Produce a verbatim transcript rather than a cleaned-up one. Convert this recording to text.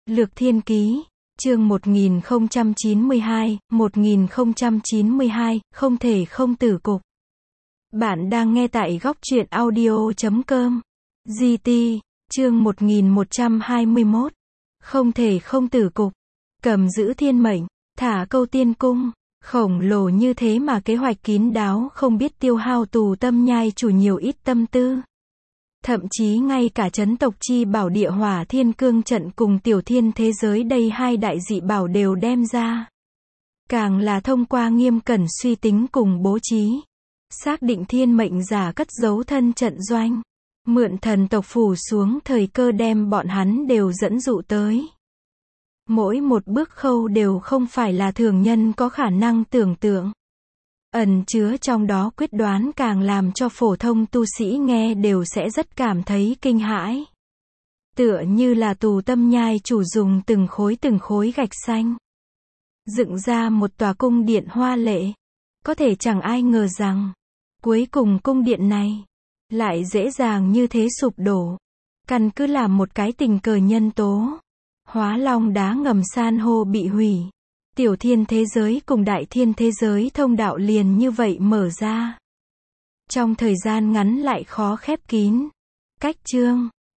Lược Thiên Ký, chương một nghìn không trăm chín mươi hai, một nghìn không trăm chín mươi hai, không thể không tử cục. Bạn đang nghe tại góc truyện audio chấm com. giê tê, chương một nghìn một trăm hai mươi mốt. Không thể không tử cục. Cầm giữ thiên mệnh, thả câu tiên cung. Khổng lồ như thế mà kế hoạch kín đáo không biết tiêu hao tù tâm nhai chủ nhiều ít tâm tư. Thậm chí ngay cả chấn tộc chi bảo địa hỏa thiên cương trận cùng tiểu thiên thế giới đây hai đại dị bảo đều đem ra. Càng là thông qua nghiêm cẩn suy tính cùng bố trí. Xác định thiên mệnh giả cất giấu thân trận doanh. Mượn thần tộc phủ xuống thời cơ đem bọn hắn đều dẫn dụ tới. Mỗi một bước khâu đều không phải là thường nhân có khả năng tưởng tượng. Ẩn chứa trong đó quyết đoán càng làm cho phổ thông tu sĩ nghe đều sẽ rất cảm thấy kinh hãi. Tựa như là tù tâm nhai chủ dùng từng khối từng khối gạch xanh. Dựng ra một tòa cung điện hoa lệ. Có thể chẳng ai ngờ rằng, cuối cùng cung điện này, lại dễ dàng như thế sụp đổ. Căn cứ là một cái tình cờ nhân tố. Hóa long đá ngầm san hô bị hủy. Tiểu thiên thế giới cùng đại thiên thế giới thông đạo liền như vậy mở ra. Trong thời gian ngắn lại khó khép kín. Cách chương